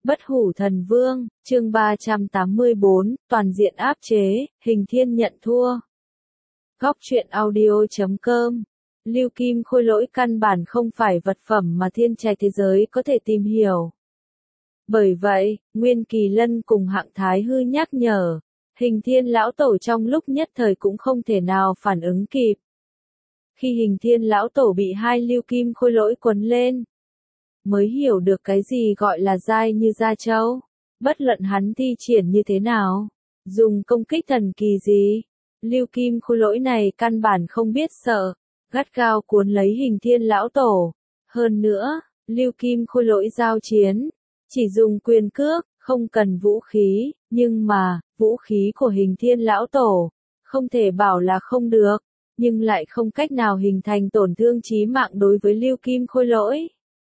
Bất hủ thần vương, chương 384, toàn diện áp chế, Hình Thiên nhận thua. Góc truyện audio.com. Lưu Kim Khôi Lỗi căn bản không phải vật phẩm mà thiên trạch thế giới có thể tìm hiểu. Bởi vậy, Nguyên Kỳ Lân cùng Hạng Thái Hư nhắc nhở, Hình Thiên lão tổ trong lúc nhất thời cũng không thể nào phản ứng kịp. Khi Hình Thiên lão tổ bị hai Lưu Kim Khôi Lỗi quấn lên, mới hiểu được cái gì gọi là dai như da trâu. Bất luận hắn thi triển như thế nào, dùng công kích thần kỳ gì, Lưu Kim Khôi Lỗi này căn bản không biết sợ, gắt gao cuốn lấy Hình Thiên lão tổ. Hơn nữa, Lưu Kim Khôi Lỗi giao chiến, chỉ dùng quyền cước, không cần vũ khí, nhưng mà, vũ khí của Hình Thiên lão tổ, không thể bảo là không được, nhưng lại không cách nào hình thành tổn thương chí mạng đối với Lưu Kim Khôi Lỗi.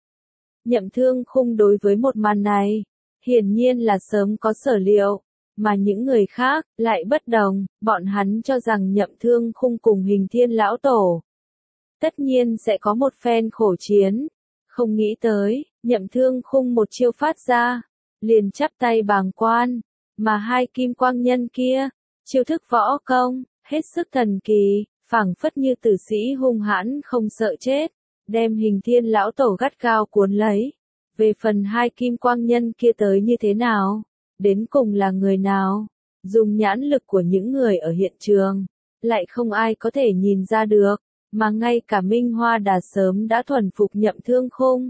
Nhậm Thương Khung đối với một màn này, hiển nhiên là sớm có sở liệu, mà những người khác lại bất đồng, bọn hắn cho rằng Nhậm Thương Khung cùng Hình Thiên lão tổ tất nhiên sẽ có một phen khổ chiến, không nghĩ tới, Nhậm Thương Khung một chiêu phát ra, liền chắp tay bàng quan, mà hai kim quang nhân kia, chiêu thức võ công, hết sức thần kỳ, phảng phất như tử sĩ hung hãn không sợ chết, đem Hình Thiên lão tổ gắt gao cuốn lấy. Về phần hai kim quang nhân kia tới như thế nào, đến cùng là người nào, dùng nhãn lực của những người ở hiện trường, lại không ai có thể nhìn ra được, mà ngay cả Minh Hoa Đà sớm đã thuần phục Nhậm Thương Khung.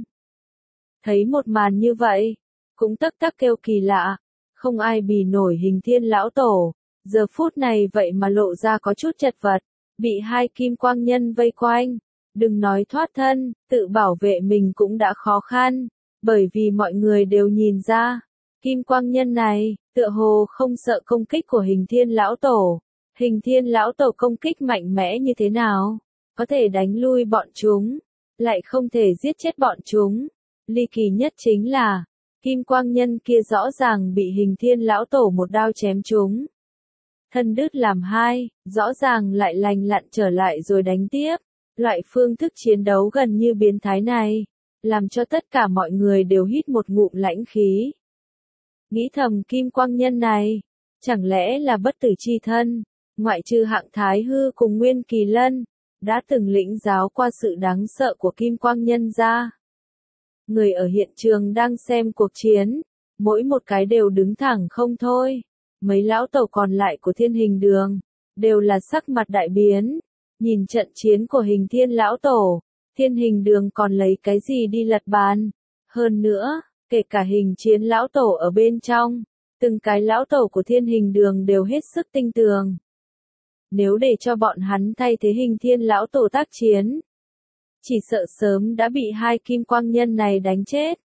Thấy một màn như vậy, cũng tắc tắc kêu kỳ lạ, không ai bì nổi Hình Thiên lão tổ, giờ phút này vậy mà lộ ra có chút chật vật, bị hai kim quang nhân vây quanh, đừng nói thoát thân, tự bảo vệ mình cũng đã khó khăn, bởi vì mọi người đều nhìn ra, kim quang nhân này, tựa hồ không sợ công kích của Hình Thiên lão tổ. Hình Thiên lão tổ công kích mạnh mẽ như thế nào, có thể đánh lui bọn chúng, lại không thể giết chết bọn chúng. Ly kỳ nhất chính là, kim quang nhân kia rõ ràng bị Hình Thiên lão tổ một đao chém trúng. Thân đứt làm hai, rõ ràng lại lành lặn trở lại rồi đánh tiếp. Loại phương thức chiến đấu gần như biến thái này, làm cho tất cả mọi người đều hít một ngụm lãnh khí. Nghĩ thầm kim quang nhân này, chẳng lẽ là bất tử chi thân, ngoại trừ Hạng Thái Hư cùng Nguyên Kỳ Lân, đã từng lĩnh giáo qua sự đáng sợ của kim quang nhân ra. Người ở hiện trường đang xem cuộc chiến, mỗi một cái đều đứng thẳng không thôi. Mấy lão tổ còn lại của Thiên Hình Đường, đều là sắc mặt đại biến. Nhìn trận chiến của Hình Thiên lão tổ, Thiên Hình Đường còn lấy cái gì đi lật bàn. Hơn nữa, kể cả Hình Chiến lão tổ ở bên trong, từng cái lão tổ của Thiên Hình Đường đều hết sức tinh tường. Nếu để cho bọn hắn thay thế Hình Thiên lão tổ tác chiến, chỉ sợ sớm đã bị hai kim quang nhân này đánh chết.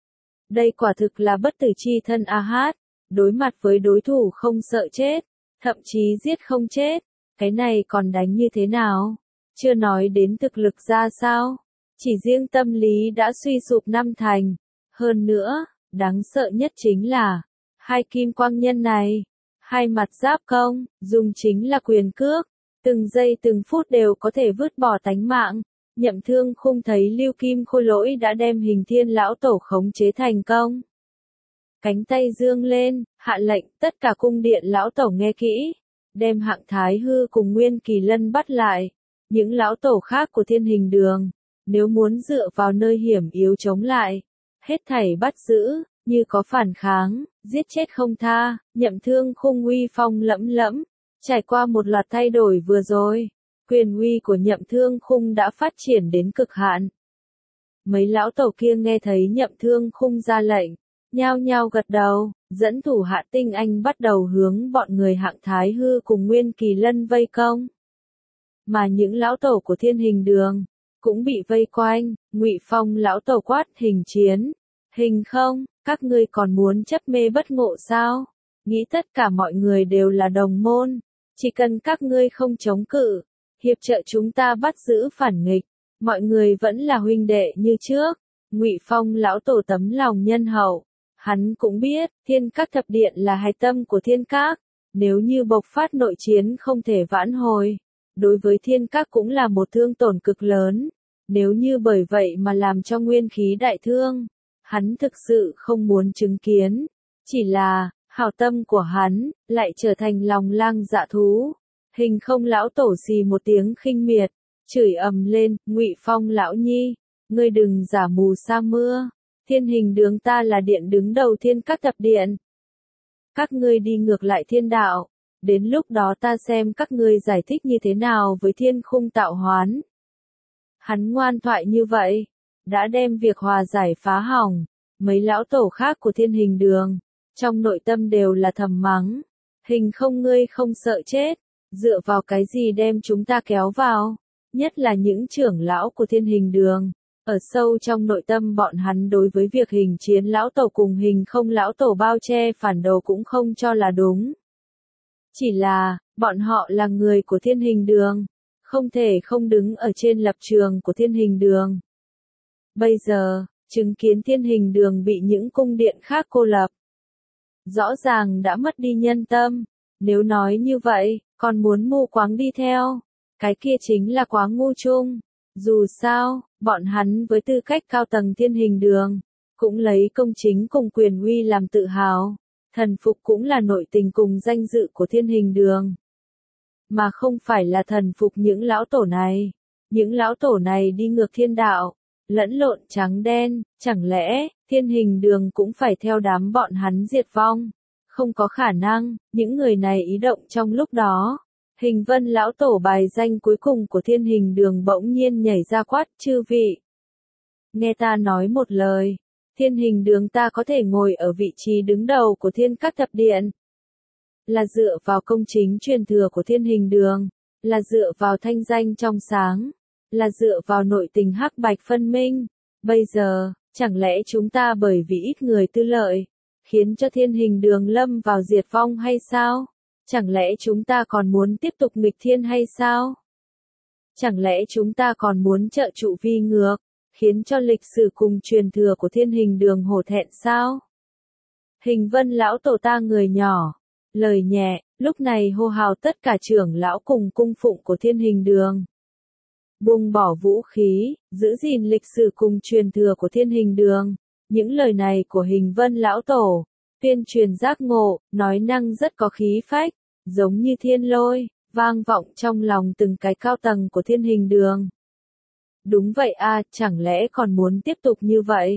Đây quả thực là bất tử chi thân a hát, đối mặt với đối thủ không sợ chết, thậm chí giết không chết. Cái này còn đánh như thế nào? Chưa nói đến thực lực ra sao? Chỉ riêng tâm lý đã suy sụp năm thành. Hơn nữa, đáng sợ nhất chính là, hai kim quang nhân này, hai mặt giáp công, dùng chính là quyền cước, từng giây từng phút đều có thể vứt bỏ tánh mạng. Nhậm Thương Khung thấy Lưu Kim Khôi Lỗi đã đem Hình Thiên lão tổ khống chế thành công. Cánh tay dương lên, hạ lệnh tất cả cung điện lão tổ nghe kỹ. Đem Hạng Thái Hư cùng Nguyên Kỳ Lân bắt lại. Những lão tổ khác của Thiên Hình Đường, nếu muốn dựa vào nơi hiểm yếu chống lại, hết thảy bắt giữ, như có phản kháng, giết chết không tha. Nhậm Thương Khung uy phong lẫm lẫm, trải qua một loạt thay đổi vừa rồi, quyền uy của Nhậm Thương Khung đã phát triển đến cực hạn. Mấy lão tổ kia nghe thấy Nhậm Thương Khung ra lệnh, nhao nhao gật đầu, dẫn thủ hạ tinh anh bắt đầu hướng bọn người Hạng Thái Hư cùng Nguyên Kỳ Lân vây công. Mà những lão tổ của Thiên Hình Đường, cũng bị vây quanh. Ngụy Phong lão tổ quát Hình Chiến, Hình không, các ngươi còn muốn chấp mê bất ngộ sao? Nghĩ tất cả mọi người đều là đồng môn, chỉ cần các ngươi không chống cự, hiệp trợ chúng ta bắt giữ phản nghịch, mọi người vẫn là huynh đệ như trước. Ngụy Phong lão tổ tấm lòng nhân hậu. Hắn cũng biết, Thiên Các Thập Điện là hạch tâm của Thiên Các, nếu như bộc phát nội chiến không thể vãn hồi, đối với Thiên Các cũng là một thương tổn cực lớn, nếu như bởi vậy mà làm cho nguyên khí đại thương, Hắn thực sự không muốn chứng kiến. Chỉ là, hảo tâm của hắn, lại trở thành lòng lang dạ thú. Hình không lão tổ xì một tiếng khinh miệt, chửi ầm lên, Ngụy Phong lão nhi, ngươi đừng giả mù sa mưa. Thiên Hình Đường ta là điện đứng đầu thiên các thập điện. Các ngươi đi ngược lại thiên đạo. Đến lúc đó ta xem các ngươi giải thích như thế nào với thiên khung tạo hoán. Hắn ngoan thoại như vậy, đã đem việc hòa giải phá hỏng. Mấy lão tổ khác của Thiên Hình Đường, trong nội tâm đều là thầm mắng. Hình không, ngươi không sợ chết, dựa vào cái gì đem chúng ta kéo vào, nhất là những trưởng lão của Thiên Hình Đường. Ở sâu trong nội tâm bọn hắn đối với việc Hình Chiến lão tổ cùng Hình không lão tổ bao che phản đồ cũng không cho là đúng. Chỉ là, bọn họ là người của Thiên Hình Đường, không thể không đứng ở trên lập trường của Thiên Hình Đường. Bây giờ, chứng kiến Thiên Hình Đường bị những cung điện khác cô lập, rõ ràng đã mất đi nhân tâm. Nếu nói như vậy, còn muốn mù quáng đi theo, cái kia chính là quá ngu chung. Dù sao, bọn hắn với tư cách cao tầng Thiên Hình Đường, cũng lấy công chính cùng quyền uy làm tự hào. Thần phục cũng là nội tình cùng danh dự của Thiên Hình Đường, mà không phải là thần phục những lão tổ này. Những lão tổ này đi ngược thiên đạo, lẫn lộn trắng đen, chẳng lẽ Thiên Hình Đường cũng phải theo đám bọn hắn diệt vong? Không có khả năng. Những người này ý động trong lúc đó, Hình Vân lão tổ bài danh cuối cùng của Thiên Hình Đường bỗng nhiên nhảy ra quát, chư vị, nghe ta nói một lời. Thiên Hình Đường ta có thể ngồi ở vị trí đứng đầu của thiên các thập điện, là dựa vào công chính truyền thừa của Thiên Hình Đường, là dựa vào thanh danh trong sáng, là dựa vào nội tình hắc bạch phân minh. Bây giờ, chẳng lẽ chúng ta bởi vì ít người tư lợi, khiến cho Thiên Hình Đường lâm vào diệt vong hay sao? Chẳng lẽ chúng ta còn muốn tiếp tục nghịch thiên hay sao? Chẳng lẽ chúng ta còn muốn trợ trụ vi ngược, khiến cho lịch sử cùng truyền thừa của Thiên Hình Đường hổ thẹn sao? Hình Vân lão tổ ta người nhỏ, lời nhẹ, lúc này hô hào tất cả trưởng lão cùng cung phụng của Thiên Hình Đường. Buông bỏ vũ khí, giữ gìn lịch sử cùng truyền thừa của Thiên Hình Đường. Những lời này của Hình Vân lão tổ, tuyên truyền giác ngộ, nói năng rất có khí phách, giống như thiên lôi, vang vọng trong lòng từng cái cao tầng của Thiên Hình Đường. Đúng vậy à, chẳng lẽ còn muốn tiếp tục như vậy?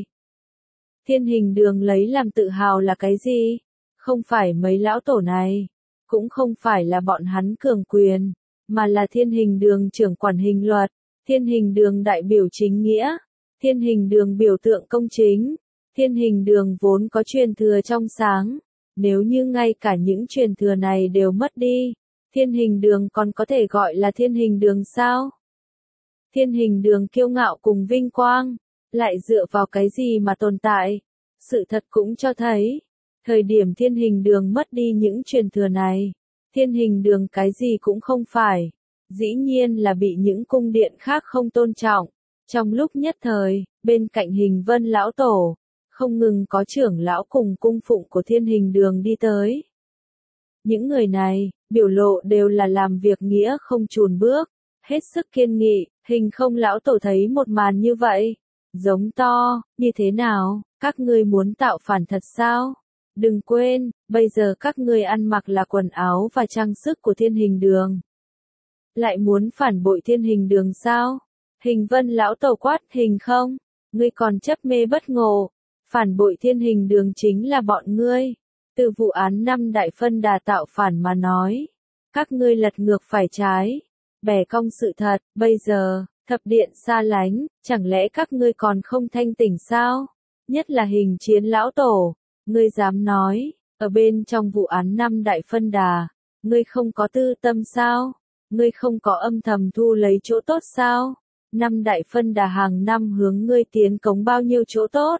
Thiên Hình Đường lấy làm tự hào là cái gì? Không phải mấy lão tổ này, cũng không phải là bọn hắn cường quyền, mà là Thiên Hình Đường trưởng quản hình luật, Thiên Hình Đường đại biểu chính nghĩa, Thiên Hình Đường biểu tượng công chính, Thiên Hình Đường vốn có truyền thừa trong sáng. Nếu như ngay cả những truyền thừa này đều mất đi, Thiên Hình Đường còn có thể gọi là Thiên Hình Đường sao? Thiên Hình Đường kiêu ngạo cùng vinh quang, lại dựa vào cái gì mà tồn tại? Sự thật cũng cho thấy, thời điểm Thiên Hình Đường mất đi những truyền thừa này, Thiên Hình Đường cái gì cũng không phải, dĩ nhiên là bị những cung điện khác không tôn trọng. Trong lúc nhất thời, bên cạnh Hình Vân lão tổ, không ngừng có trưởng lão cùng cung phụng của Thiên Hình Đường đi tới. Những người này, biểu lộ đều là làm việc nghĩa không chùn bước, hết sức kiên nghị. Hình không lão tổ thấy một màn như vậy, giống to, như thế nào, các ngươi muốn tạo phản thật sao? Đừng quên, bây giờ các ngươi ăn mặc là quần áo và trang sức của Thiên Hình Đường. Lại muốn phản bội Thiên Hình Đường sao? Hình Vân lão tổ quát, Hình không, ngươi còn chấp mê bất ngộ, phản bội Thiên Hình Đường chính là bọn ngươi. Từ vụ án 5 đại phân đà tạo phản mà nói, các ngươi lật ngược phải trái, bẻ cong sự thật. Bây giờ, thập điện xa lánh, chẳng lẽ các ngươi còn không thanh tỉnh sao? Nhất là Hình Chiến lão tổ, ngươi dám nói, ở bên trong vụ án 5 đại phân đà, ngươi không có tư tâm sao? Ngươi không có âm thầm thu lấy chỗ tốt sao? 5 đại phân đà hàng năm hướng ngươi tiến cống bao nhiêu chỗ tốt?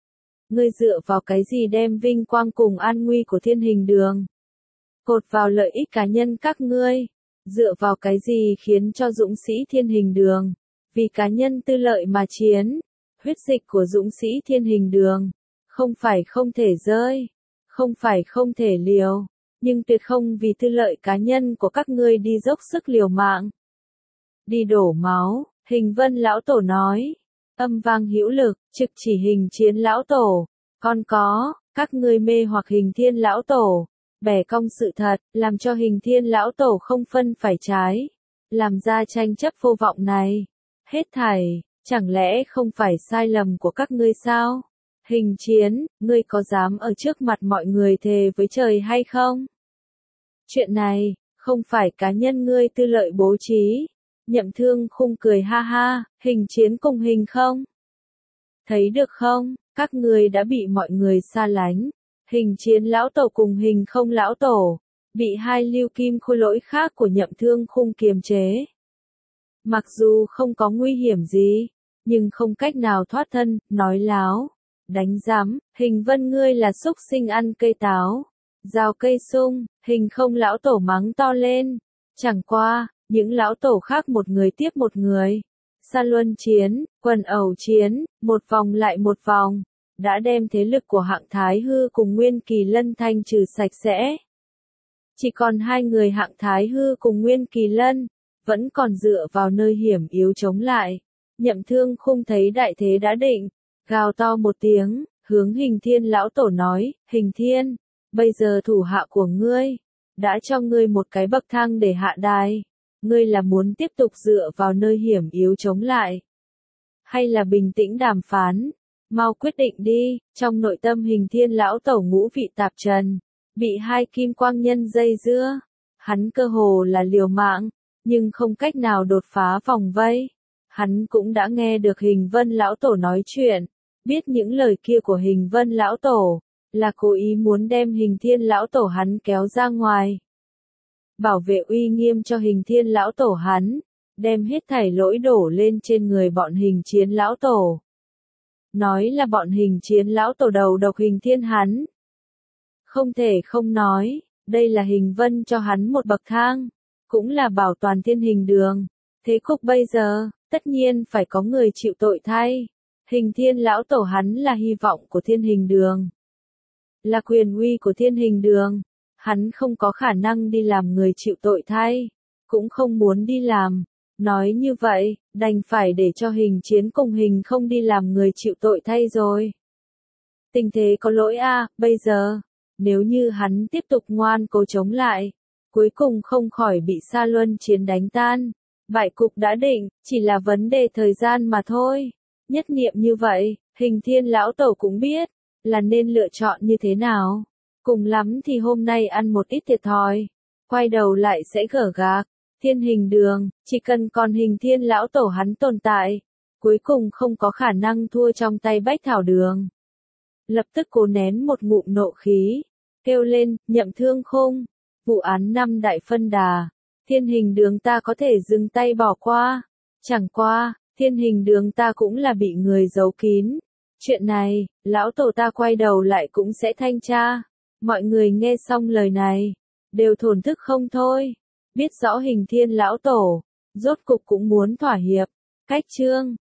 Ngươi dựa vào cái gì đem vinh quang cùng an nguy của Thiên Hình Đường cột vào lợi ích cá nhân các ngươi? Dựa vào cái gì khiến cho dũng sĩ Thiên Hình Đường vì cá nhân tư lợi mà chiến? Huyết dịch của dũng sĩ Thiên Hình Đường không phải không thể rơi, không phải không thể liều, nhưng tuyệt không vì tư lợi cá nhân của các ngươi đi dốc sức liều mạng, đi đổ máu. Hình Vân lão tổ nói, âm vang hữu lực, trực chỉ Hình Chiến lão tổ. Còn có, các ngươi mê hoặc Hình Thiên lão tổ, bẻ cong sự thật, làm cho Hình Thiên lão tổ không phân phải trái, làm ra tranh chấp vô vọng này. Hết thảy, chẳng lẽ không phải sai lầm của các ngươi sao? Hình Chiến, ngươi có dám ở trước mặt mọi người thề với trời hay không? Chuyện này, không phải cá nhân ngươi tư lợi bố trí. Nhậm Thương Khung cười ha ha, Hình Chiến cùng Hình không? Thấy được không, các ngươi đã bị mọi người xa lánh. Hình Chiến lão tổ cùng Hình không lão tổ, bị hai lưu kim khôi lỗi khác của Nhậm Thương Khung kiềm chế. Mặc dù không có nguy hiểm gì, nhưng không cách nào thoát thân, nói láo. Đánh giám, Hình Vân ngươi là súc sinh ăn cây táo, rào cây sung, Hình không lão tổ mắng to lên. Chẳng qua, những lão tổ khác một người tiếp một người. Sa luân chiến, quần ẩu chiến, một vòng lại một vòng, đã đem thế lực của Hạng Thái Hư cùng Nguyên Kỳ Lân thanh trừ sạch sẽ. Chỉ còn hai người Hạng Thái Hư cùng Nguyên Kỳ Lân, vẫn còn dựa vào nơi hiểm yếu chống lại. Nhậm Thương Khung thấy đại thế đã định, gào to một tiếng, hướng Hình Thiên lão tổ nói, Hình Thiên, bây giờ thủ hạ của ngươi, đã cho ngươi một cái bậc thang để hạ đài. Ngươi là muốn tiếp tục dựa vào nơi hiểm yếu chống lại? Hay là bình tĩnh đàm phán? Mau quyết định đi. Trong nội tâm Hình Thiên lão tổ ngũ vị tạp trần, bị hai kim quang nhân dây dưa. Hắn cơ hồ là liều mạng, nhưng không cách nào đột phá vòng vây. Hắn cũng đã nghe được Hình Vân lão tổ nói chuyện, biết những lời kia của Hình Vân lão tổ, là cố ý muốn đem Hình Thiên lão tổ hắn kéo ra ngoài. Bảo vệ uy nghiêm cho Hình Thiên lão tổ hắn, đem hết thảy lỗi đổ lên trên người bọn Hình Chiến lão tổ. Nói là bọn Hình Chiến lão tổ đầu độc Hình Thiên hắn. Không thể không nói, đây là Hình Vân cho hắn một bậc thang, cũng là bảo toàn Thiên Hình Đường. Thế cục bây giờ, tất nhiên phải có người chịu tội thay. Hình Thiên lão tổ hắn là hy vọng của Thiên Hình Đường, là quyền uy của Thiên Hình Đường. Hắn không có khả năng đi làm người chịu tội thay, cũng không muốn đi làm. Nói như vậy, đành phải để cho Hình Chiến cùng Hình không đi làm người chịu tội thay rồi. Tình thế có lỗi bây giờ, nếu như hắn tiếp tục ngoan cố chống lại, cuối cùng không khỏi bị Sa Luân Chiến đánh tan. Bại cục đã định, chỉ là vấn đề thời gian mà thôi. Nhất niệm như vậy, Hình Thiên lão tổ cũng biết, là nên lựa chọn như thế nào. Cùng lắm thì hôm nay ăn một ít thiệt thòi, quay đầu lại sẽ gở gạc. Thiên Hình Đường, chỉ cần còn Hình Thiên lão tổ hắn tồn tại, cuối cùng không có khả năng thua trong tay Bách Thảo Đường. Lập tức cố nén một ngụm nộ khí, kêu lên, Nhậm Thương Khung, vụ án năm đại phân đà, Thiên Hình Đường ta có thể dừng tay bỏ qua. Chẳng qua, Thiên Hình Đường ta cũng là bị người giấu kín. Chuyện này, lão tổ ta quay đầu lại cũng sẽ thanh tra. Mọi người nghe xong lời này, đều thổn thức không thôi. Biết rõ Hình Thiên lão tổ, rốt cục cũng muốn thỏa hiệp. Cách chương